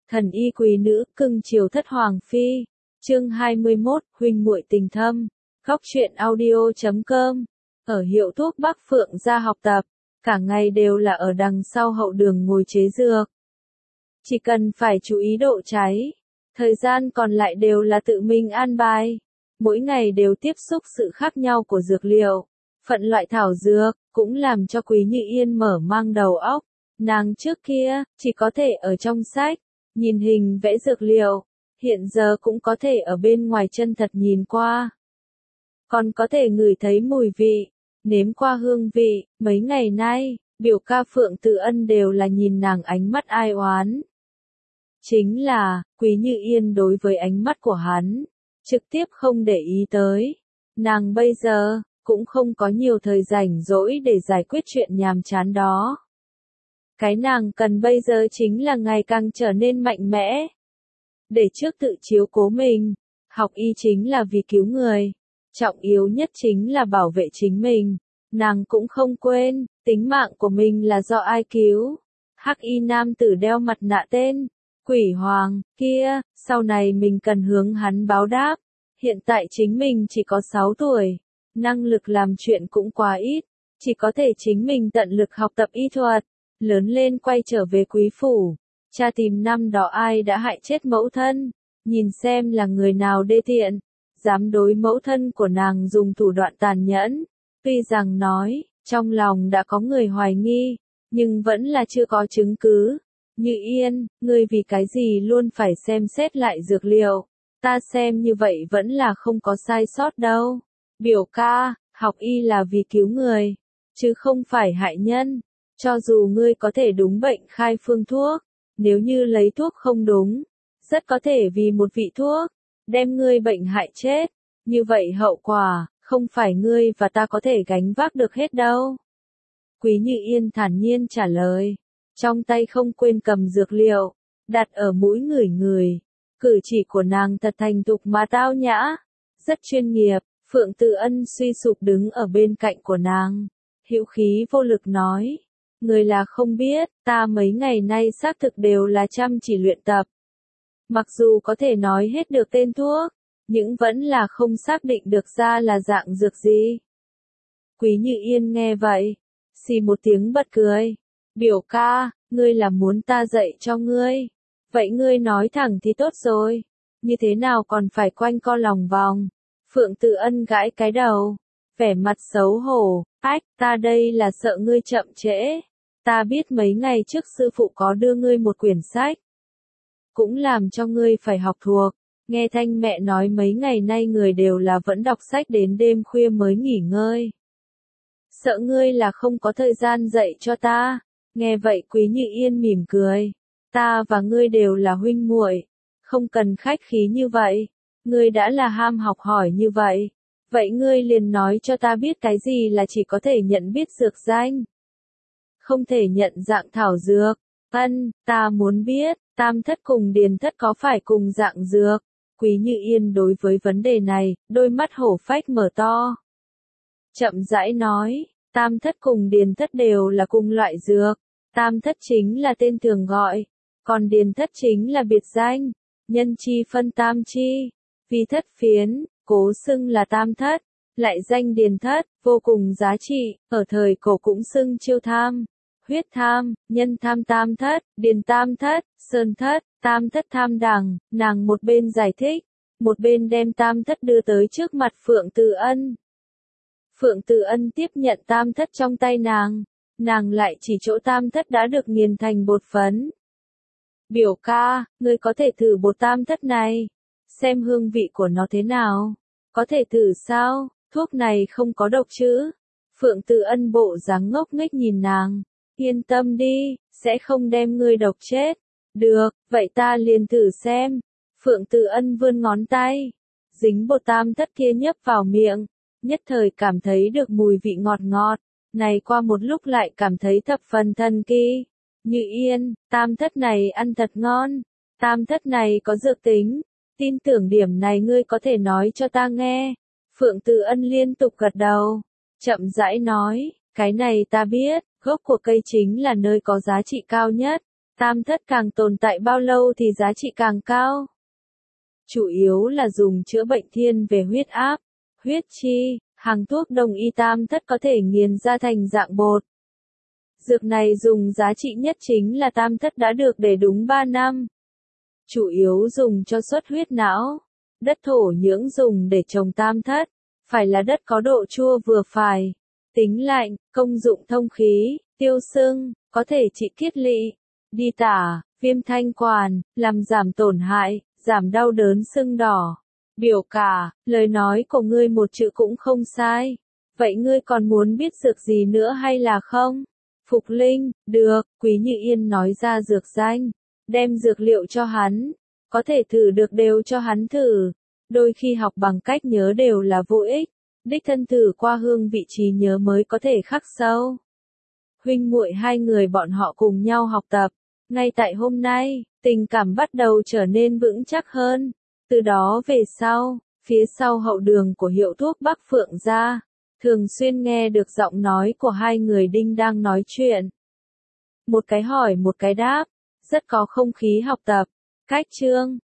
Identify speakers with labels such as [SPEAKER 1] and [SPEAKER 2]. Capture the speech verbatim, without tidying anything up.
[SPEAKER 1] Thần y quý nữ, cưng chiều thất hoàng phi. Chương hai mươi mốt, huynh muội tình thâm. Góc truyện audio chấm com. Ở hiệu thuốc Bắc Phượng ra học tập, cả ngày đều là ở đằng sau hậu đường ngồi chế dược. Chỉ cần phải chú ý độ cháy, thời gian còn lại đều là tự mình an bài. Mỗi ngày đều tiếp xúc sự khác nhau của dược liệu, phận loại thảo dược, cũng làm cho Quý Như Yên mở mang đầu óc. Nàng trước kia, chỉ có thể ở trong sách, nhìn hình vẽ dược liệu, hiện giờ cũng có thể ở bên ngoài chân thật nhìn qua. Còn có thể ngửi thấy mùi vị, nếm qua hương vị, mấy ngày nay, biểu ca Phượng Tự Ân đều là nhìn nàng ánh mắt ai oán. Chính là, Quý Như Yên đối với ánh mắt của hắn, trực tiếp không để ý tới. Nàng bây giờ, cũng không có nhiều thời rảnh rỗi để giải quyết chuyện nhàm chán đó. Cái nàng cần bây giờ chính là ngày càng trở nên mạnh mẽ. Để trước tự chiếu cố mình, học y chính là vì cứu người. Trọng yếu nhất chính là bảo vệ chính mình. Nàng cũng không quên, tính mạng của mình là do ai cứu. Hắc y nam tử đeo mặt nạ tên Quỷ Hoàng, kia, sau này mình cần hướng hắn báo đáp. Hiện tại chính mình chỉ có sáu tuổi, năng lực làm chuyện cũng quá ít, chỉ có thể chính mình tận lực học tập y thuật. Lớn lên quay trở về quý phủ, cha tìm năm đó ai đã hại chết mẫu thân, nhìn xem là người nào đê tiện, dám đối mẫu thân của nàng dùng thủ đoạn tàn nhẫn. Tuy rằng nói, trong lòng đã có người hoài nghi, nhưng vẫn là chưa có chứng cứ. Như Yên, ngươi vì cái gì luôn phải xem xét lại dược liệu, ta xem như vậy vẫn là không có sai sót đâu. Biểu ca, học y là vì cứu người, chứ không phải hại nhân. Cho dù ngươi có thể đúng bệnh khai phương thuốc, nếu như lấy thuốc không đúng, rất có thể vì một vị thuốc, đem ngươi bệnh hại chết. Như vậy hậu quả, không phải ngươi và ta có thể gánh vác được hết đâu. Quý Như Yên thản nhiên trả lời, trong tay không quên cầm dược liệu, đặt ở mũi ngửi ngửi. Cử chỉ của nàng thật thành thục mà tao nhã, rất chuyên nghiệp. Phượng Tự Ân suy sụp đứng ở bên cạnh của nàng, hữu khí vô lực nói. Người là không biết, ta mấy ngày nay xác thực đều là chăm chỉ luyện tập. Mặc dù có thể nói hết được tên thuốc, nhưng vẫn là không xác định được ra là dạng dược gì. Quý Như Yên nghe vậy, xì một tiếng bật cười. Biểu ca, ngươi là muốn ta dạy cho ngươi. Vậy ngươi nói thẳng thì tốt rồi. Như thế nào còn phải quanh co lòng vòng. Phượng Tự Ân gãi cái đầu, vẻ mặt xấu hổ. Ách, ta đây là sợ ngươi chậm trễ. Ta biết mấy ngày trước sư phụ có đưa ngươi một quyển sách, cũng làm cho ngươi phải học thuộc. Nghe thanh mẹ nói mấy ngày nay người đều là vẫn đọc sách đến đêm khuya mới nghỉ ngơi. Sợ ngươi là không có thời gian dạy cho ta. Nghe vậy Quý Như Yên mỉm cười. Ta và ngươi đều là huynh muội, không cần khách khí như vậy. Ngươi đã là ham học hỏi như vậy, vậy ngươi liền nói cho ta biết cái gì là chỉ có thể nhận biết dược danh, không thể nhận dạng thảo dược. Ân, ta muốn biết, tam thất cùng điền thất có phải cùng dạng dược? Quý Như Yên đối với vấn đề này, đôi mắt hổ phách mở to. Chậm rãi nói, tam thất cùng điền thất đều là cùng loại dược. Tam thất chính là tên thường gọi, còn điền thất chính là biệt danh. Nhân chi phân tam chi, vì thất phiến, cố xưng là tam thất, lại danh điền thất, vô cùng giá trị, ở thời cổ cũng xưng chiêu tham, huyết tham, nhân tham tam thất, điền tam thất, sơn thất, tam thất tham đằng. Nàng một bên giải thích, một bên đem tam thất đưa tới trước mặt Phượng Tự Ân. Phượng Tự Ân tiếp nhận tam thất trong tay nàng, nàng lại chỉ chỗ tam thất đã được nghiền thành bột phấn. Biểu ca, ngươi có thể thử bột tam thất này, xem hương vị của nó thế nào. Có thể thử sao, thuốc này không có độc chứ? Phượng Tự Ân bộ dáng ngốc nghếch nhìn nàng. Yên tâm đi, sẽ không đem ngươi độc chết. Được, vậy ta liền thử xem. Phượng Tự Ân vươn ngón tay, dính bột tam thất kia nhấp vào miệng, nhất thời cảm thấy được mùi vị ngọt ngọt. Này qua một lúc lại cảm thấy thập phần thần kỳ. Như Yên, tam thất này ăn thật ngon. Tam thất này có dược tính. Tin tưởng điểm này ngươi có thể nói cho ta nghe. Phượng Tự Ân liên tục gật đầu, chậm rãi nói, cái này ta biết, gốc của cây chính là nơi có giá trị cao nhất. Tam thất càng tồn tại bao lâu thì giá trị càng cao. Chủ yếu là dùng chữa bệnh thiên về huyết áp, huyết chi, hàng thuốc đông y tam thất có thể nghiền ra thành dạng bột. Dược này dùng giá trị nhất chính là tam thất đã được để đúng ba năm. Chủ yếu dùng cho xuất huyết não. Đất thổ nhưỡng dùng để trồng tam thất, phải là đất có độ chua vừa phải, tính lạnh, công dụng thông khí, tiêu sưng, có thể trị kiết lỵ, đi tả, viêm thanh quản, làm giảm tổn hại, giảm đau đớn sưng đỏ. Biểu cả, lời nói của ngươi một chữ cũng không sai. Vậy ngươi còn muốn biết dược gì nữa hay là không? Phục Linh, được, Quý Như Yên nói ra dược danh, đem dược liệu cho hắn, có thể thử được đều cho hắn thử. Đôi khi học bằng cách nhớ đều là vô ích, đích thân thử qua hương vị trí nhớ mới có thể khắc sâu. Huynh muội hai người bọn họ cùng nhau học tập, ngay tại hôm nay, tình cảm bắt đầu trở nên vững chắc hơn. Từ đó về sau, phía sau hậu đường của hiệu thuốc Bắc Phượng gia, thường xuyên nghe được giọng nói của hai người đinh đang nói chuyện. Một cái hỏi một cái đáp, rất có không khí học tập. Cách chương